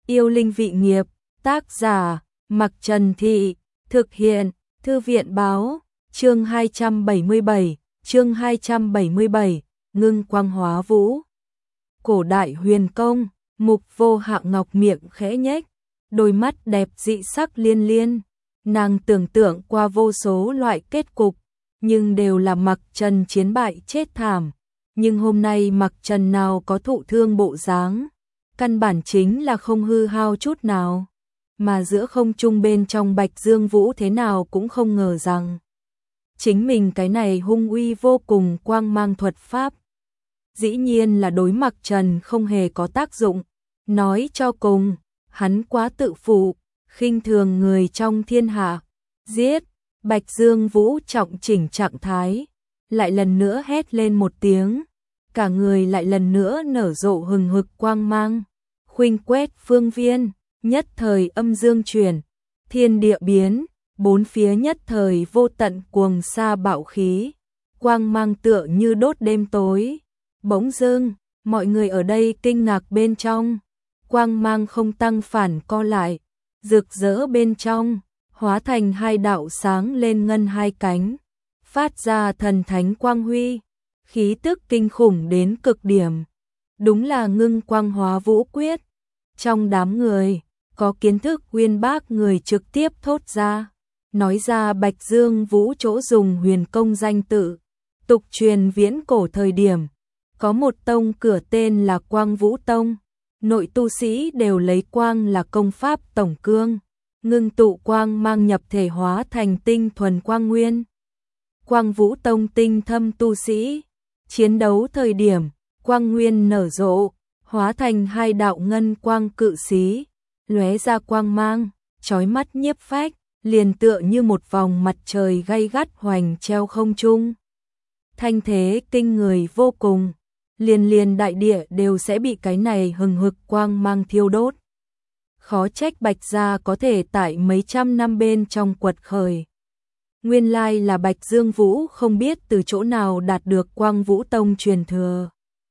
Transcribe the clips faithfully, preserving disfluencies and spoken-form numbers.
Yêu linh vị nghiệp, tác giả, Mặc Trần Thị, thực hiện, Thư viện báo, chương hai trăm bảy mươi bảy, chương hai trăm bảy mươi bảy, ngưng quang hóa vũ. Cổ đại huyền công, Mục Vô Hạng Ngọc miệng khẽ nhếch, đôi mắt đẹp dị sắc liên liên, nàng tưởng tượng qua vô số loại kết cục, nhưng đều là Mặc Trần chiến bại chết thảm, nhưng hôm nay Mặc Trần nào có thụ thương bộ dáng, căn bản chính là không hư hao chút nào, mà giữa không trung bên trong Bạch Dương Vũ thế nào cũng không ngờ rằng chính mình cái này hung uy vô cùng quang mang thuật pháp, dĩ nhiên là đối Mặc Trần không hề có tác dụng, nói cho cùng, hắn quá tự phụ, khinh thường người trong thiên hạ, giết. Bạch Dương Vũ trọng chỉnh trạng thái, lại lần nữa hét lên một tiếng, cả người lại lần nữa nở rộ hừng hực quang mang, khuynh quét phương viên, nhất thời âm dương chuyển, thiên địa biến, bốn phía nhất thời vô tận cuồng sa bạo khí, quang mang tựa như đốt đêm tối. Bỗng dưng, mọi người ở đây kinh ngạc bên trong, quang mang không tăng phản co lại, rực rỡ bên trong, hóa thành hai đạo sáng lên ngân hai cánh, phát ra thần thánh quang huy, khí tức kinh khủng đến cực điểm. Đúng là ngưng quang hóa vũ quyết. Trong đám người, có kiến thức uyên bác người trực tiếp thốt ra, nói ra Bạch Dương Vũ chỗ dùng huyền công danh tự, tục truyền viễn cổ thời điểm, có một tông cửa tên là Quang Vũ Tông, nội tu sĩ đều lấy quang là công pháp tổng cương, ngưng tụ quang mang nhập thể hóa thành tinh thuần quang nguyên. Quang Vũ Tông tinh thâm tu sĩ, chiến đấu thời điểm, quang nguyên nở rộ, hóa thành hai đạo ngân quang cự xí, lóe ra quang mang, chói mắt nhiếp phách, liền tựa như một vòng mặt trời gay gắt hoành treo không trung. Thanh thế kinh người vô cùng, liền liền đại địa đều sẽ bị cái này hừng hực quang mang thiêu đốt. Khó trách Bạch gia có thể tại mấy trăm năm bên trong quật khởi. Nguyên lai là Bạch Dương Vũ không biết từ chỗ nào đạt được Quang Vũ Tông truyền thừa.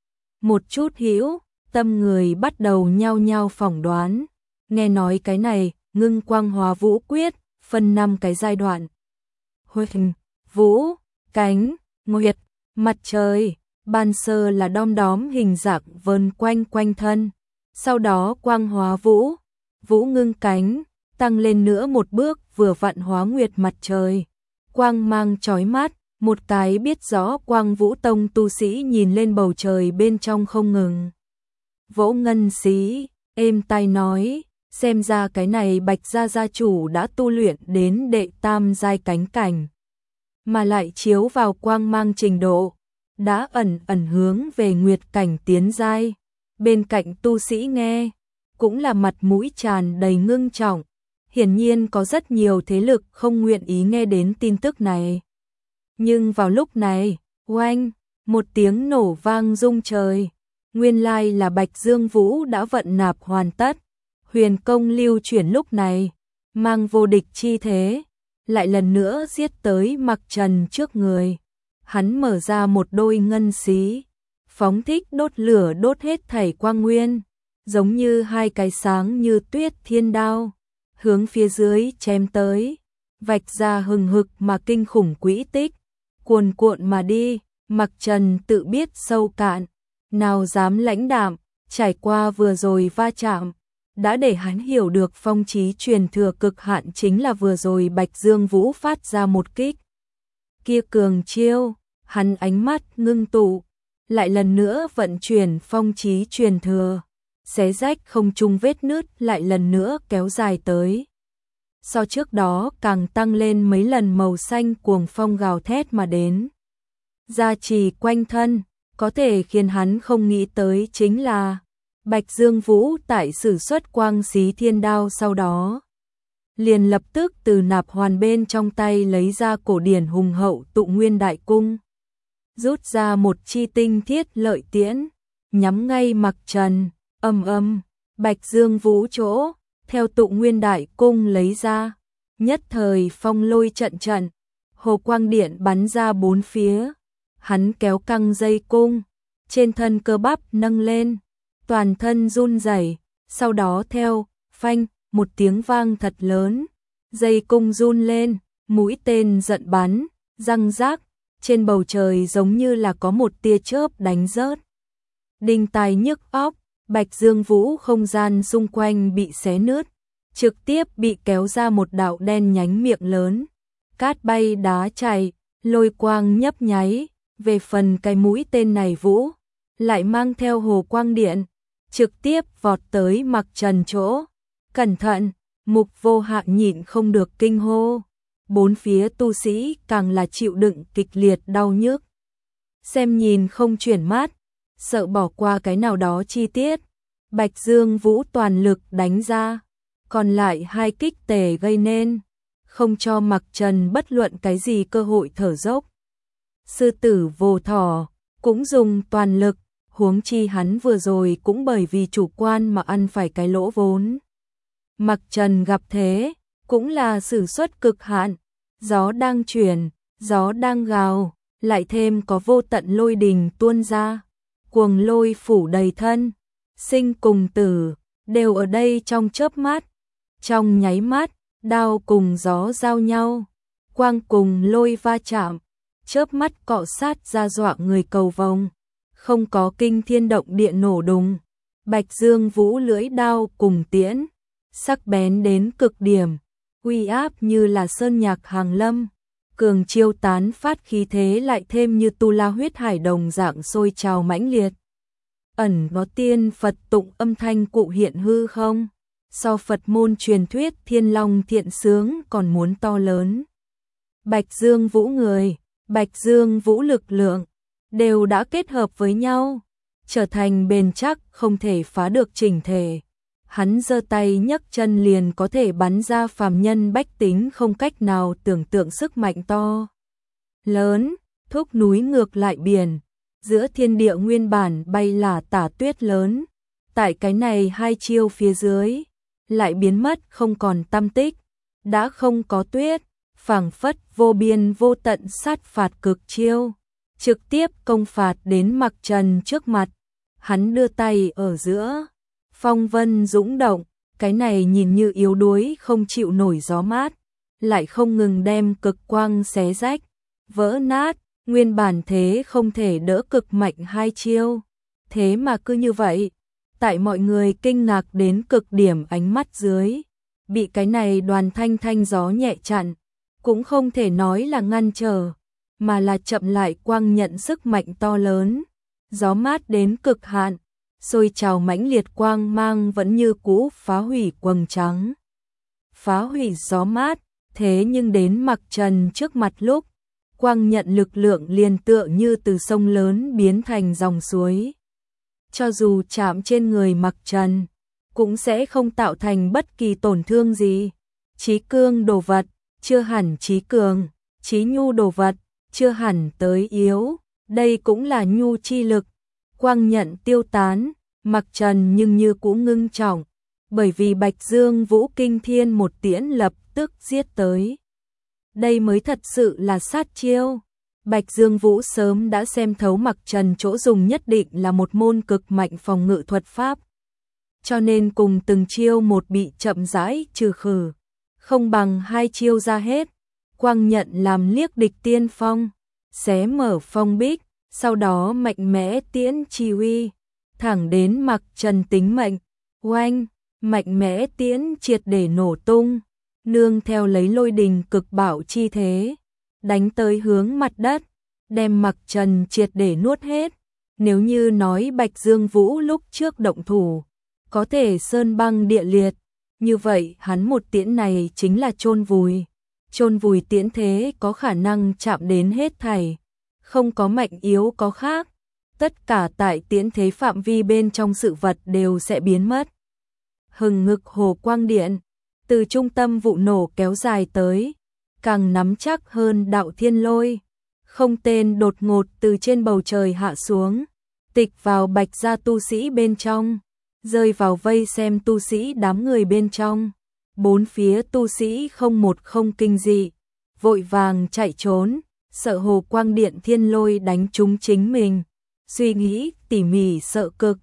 Một chút hữu tâm người bắt đầu nhao nhao phỏng đoán, nghe nói cái này ngưng quang hóa vũ quyết, phân năm cái giai đoạn. Huỳnh, vũ, cánh, nguyệt, mặt trời, ban sơ là đom đóm hình dạng vờn quanh quanh thân, sau đó quang hóa vũ, vũ ngưng cánh, tăng lên nữa một bước vừa vặn hóa nguyệt mặt trời. Quang mang chói mắt, một cái biết rõ Quang Vũ Tông tu sĩ nhìn lên bầu trời bên trong không ngừng. Vỗ ngân xí, êm tai nói, xem ra cái này Bạch gia gia chủ đã tu luyện đến đệ tam giai cánh cảnh, mà lại chiếu vào quang mang trình độ, đã ẩn ẩn hướng về nguyệt cảnh tiến giai. Bên cạnh tu sĩ nghe, cũng là mặt mũi tràn đầy ngưng trọng, hiển nhiên có rất nhiều thế lực không nguyện ý nghe đến tin tức này. Nhưng vào lúc này, oanh, một tiếng nổ vang rung trời, nguyên lai là Bạch Dương Vũ đã vận nạp hoàn tất, huyền công lưu chuyển lúc này, mang vô địch chi thế, lại lần nữa giết tới Mặc Trần trước người. Hắn mở ra một đôi ngân xí, phóng thích đốt lửa đốt hết thảy quang nguyên, giống như hai cái sáng như tuyết thiên đao, hướng phía dưới chém tới, vạch ra hừng hực mà kinh khủng quỹ tích, cuồn cuộn mà đi. Mặc Trần tự biết sâu cạn, nào dám lãnh đạm, trải qua vừa rồi va chạm, đã để hắn hiểu được phong chí truyền thừa cực hạn chính là vừa rồi Bạch Dương Vũ phát ra một kích. Kia cường chiêu, hắn ánh mắt ngưng tụ, lại lần nữa vận chuyển phong chí truyền thừa, xé rách không trung vết nứt lại lần nữa kéo dài tới. So trước đó càng tăng lên mấy lần màu xanh cuồng phong gào thét mà đến. Gia trì quanh thân, có thể khiến hắn không nghĩ tới chính là Bạch Dương Vũ tại sử xuất quang xí thiên đao sau đó, liền lập tức từ nạp hoàn bên trong tay lấy ra cổ điển hùng hậu tụ nguyên đại cung, rút ra một chi tinh thiết lợi tiễn, nhắm ngay Mặc Trần, âm âm, Bạch Dương Vũ chỗ, theo tụ nguyên đại cung lấy ra, nhất thời phong lôi trận trận, hồ quang điện bắn ra bốn phía, hắn kéo căng dây cung, trên thân cơ bắp nâng lên, toàn thân run rẩy, Sau đó theo, phanh, một tiếng vang thật lớn, dây cung run lên, mũi tên giận bắn, răng rác, trên bầu trời giống như là có một tia chớp đánh rớt. Đinh tai nhức óc, Bạch Dương Vũ không gian xung quanh bị xé nứt, trực tiếp bị kéo ra một đạo đen nhánh miệng lớn. Cát bay đá chảy, lôi quang nhấp nháy, về phần cái mũi tên này Vũ, lại mang theo hồ quang điện, trực tiếp vọt tới Mặc Trần chỗ. Cẩn thận, Mục Vô Hạ nhịn không được kinh hô. Bốn phía tu sĩ càng là chịu đựng kịch liệt đau nhức. Xem nhìn không chuyển mắt, sợ bỏ qua cái nào đó chi tiết. Bạch Dương Vũ toàn lực đánh ra, còn lại hai kích tề gây nên, không cho Mặc Trần bất luận cái gì cơ hội thở dốc. Sư tử Vô Thỏ cũng dùng toàn lực, huống chi hắn vừa rồi cũng bởi vì chủ quan mà ăn phải cái lỗ vốn. Mặc Trần gặp thế, cũng là sử xuất cực hạn, gió đang chuyển, gió đang gào, lại thêm có vô tận lôi đình tuôn ra, cuồng lôi phủ đầy thân, sinh cùng tử, đều ở đây trong chớp mắt. Trong nháy mắt, đao cùng gió giao nhau, quang cùng lôi va chạm, chớp mắt cọ sát ra dọa người cầu vồng, không có kinh thiên động địa nổ đùng. Bạch Dương Vũ lưỡi đao cùng tiễn, sắc bén đến cực điểm, uy áp như là sơn nhạc hàng lâm, cường chiêu tán phát khí thế lại thêm như tu la huyết hải đồng dạng sôi trào mãnh liệt. Ẩn có tiên Phật tụng âm thanh cụ hiện hư không, so Phật môn truyền thuyết thiên long thiện sướng còn muốn to lớn. Bạch Dương Vũ người, Bạch Dương Vũ lực lượng, đều đã kết hợp với nhau, trở thành bền chắc không thể phá được chỉnh thể. Hắn giơ tay nhấc chân liền có thể bắn ra phàm nhân bách tính không cách nào tưởng tượng sức mạnh to lớn, thúc núi ngược lại biển, giữa thiên địa nguyên bản bay là tả tuyết lớn, tại cái này hai chiêu phía dưới lại biến mất không còn tăm tích, đã không có tuyết, phảng phất vô biên vô tận sát phạt cực chiêu, trực tiếp công phạt đến Mặc Trần trước mặt. Hắn đưa tay ở giữa, phong vân dũng động, cái này nhìn như yếu đuối không chịu nổi gió mát, lại không ngừng đem cực quang xé rách, vỡ nát, nguyên bản thế không thể đỡ cực mạnh hai chiêu. Thế mà cứ như vậy, tại mọi người kinh ngạc đến cực điểm ánh mắt dưới, bị cái này đoàn thanh thanh gió nhẹ chặn, cũng không thể nói là ngăn trở, mà là chậm lại quang nhận sức mạnh to lớn, gió mát đến cực hạn, sôi trào mãnh liệt quang mang vẫn như cũ phá hủy quầng trắng. Phá hủy gió mát, thế nhưng đến Mặc Trần trước mặt lúc, quang nhận lực lượng liền tựa như từ sông lớn biến thành dòng suối. Cho dù chạm trên người Mặc Trần, cũng sẽ không tạo thành bất kỳ tổn thương gì. Chí cương đồ vật, chưa hẳn chí cường, chí nhu đồ vật, chưa hẳn tới yếu, đây cũng là nhu chi lực. Quang nhận tiêu tán, Mặc Trần nhưng như cũ ngưng trọng, bởi vì Bạch Dương Vũ kinh thiên một tiễn lập tức giết tới. Đây mới thật sự là sát chiêu. Bạch Dương Vũ sớm đã xem thấu Mặc Trần chỗ dùng nhất định là một môn cực mạnh phòng ngự thuật pháp. Cho nên cùng từng chiêu một bị chậm rãi trừ khử, không bằng hai chiêu ra hết. Quang nhận làm liếc địch tiên phong, xé mở phong bích, sau đó mạnh mẽ tiễn chi uy, thẳng đến Mặc Trần tính mệnh, oanh, mạnh mẽ tiễn triệt để nổ tung, nương theo lấy lôi đình cực bạo chi thế, đánh tới hướng mặt đất, đem Mặc Trần triệt để nuốt hết. Nếu như nói Bạch Dương Vũ lúc trước động thủ, có thể sơn băng địa liệt, như vậy hắn một tiễn này chính là chôn vùi. Chôn vùi tiễn thế có khả năng chạm đến hết thảy, không có mạnh yếu có khác, tất cả tại tiễn thế phạm vi bên trong sự vật đều sẽ biến mất. Hừng ngực hồ quang điện, từ trung tâm vụ nổ kéo dài tới, càng nắm chắc hơn đạo thiên lôi, không tên đột ngột từ trên bầu trời hạ xuống, tịch vào Bạch gia tu sĩ bên trong, rơi vào vây xem tu sĩ đám người bên trong. Bốn phía tu sĩ không một không kinh dị, vội vàng chạy trốn, sợ hồ quang điện thiên lôi đánh trúng chính mình, suy nghĩ tỉ mỉ sợ cực,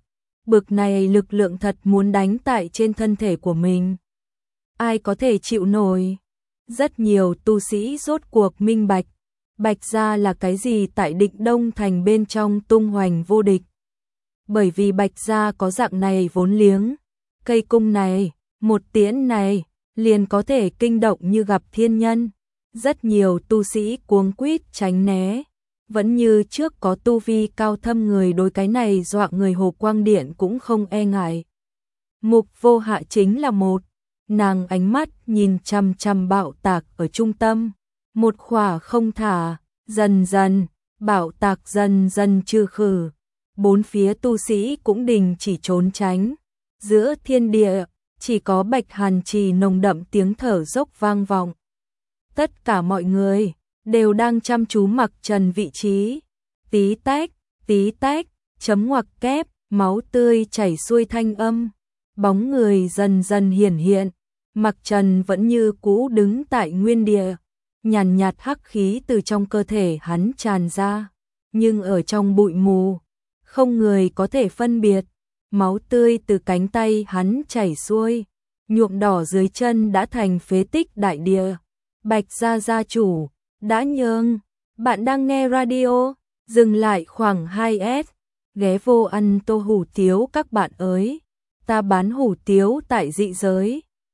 bực này lực lượng thật muốn đánh tại trên thân thể của mình. Ai có thể chịu nổi? Rất nhiều tu sĩ rốt cuộc minh bạch, Bạch Gia là cái gì tại Định Đông Thành bên trong tung hoành vô địch. Bởi vì Bạch Gia có dạng này vốn liếng, cây cung này, một tiễn này, liền có thể kinh động như gặp thiên nhân. Rất nhiều tu sĩ cuống quýt tránh né, vẫn như trước có tu vi cao thâm người đối cái này dọa người Hồ Quang Điện cũng không e ngại. Mục Vô Hạ chính là một, nàng ánh mắt nhìn chằm chằm bạo tạc ở trung tâm, một khỏa không thả, dần dần, bạo tạc dần dần trừ khử. Bốn phía tu sĩ cũng đình chỉ trốn tránh, giữa thiên địa chỉ có Bạch Hàn Trì nồng đậm tiếng thở dốc vang vọng. Tất cả mọi người đều đang chăm chú mặc trần vị trí. Tí tách, tí tách, chấm ngoặc kép, máu tươi chảy xuôi thanh âm. Bóng người dần dần hiển hiện. Mặc trần vẫn như cũ đứng tại nguyên địa. Nhàn nhạt hắc khí từ trong cơ thể hắn tràn ra. Nhưng ở trong bụi mù, không người có thể phân biệt. Máu tươi từ cánh tay hắn chảy xuôi. Nhuộm đỏ dưới chân đã thành phế tích đại địa. Bạch Gia gia chủ, đã nhường, bạn đang nghe radio, dừng lại khoảng hai S, ghé vô ăn tô hủ tiếu các bạn ơi, ta bán hủ tiếu tại dị giới.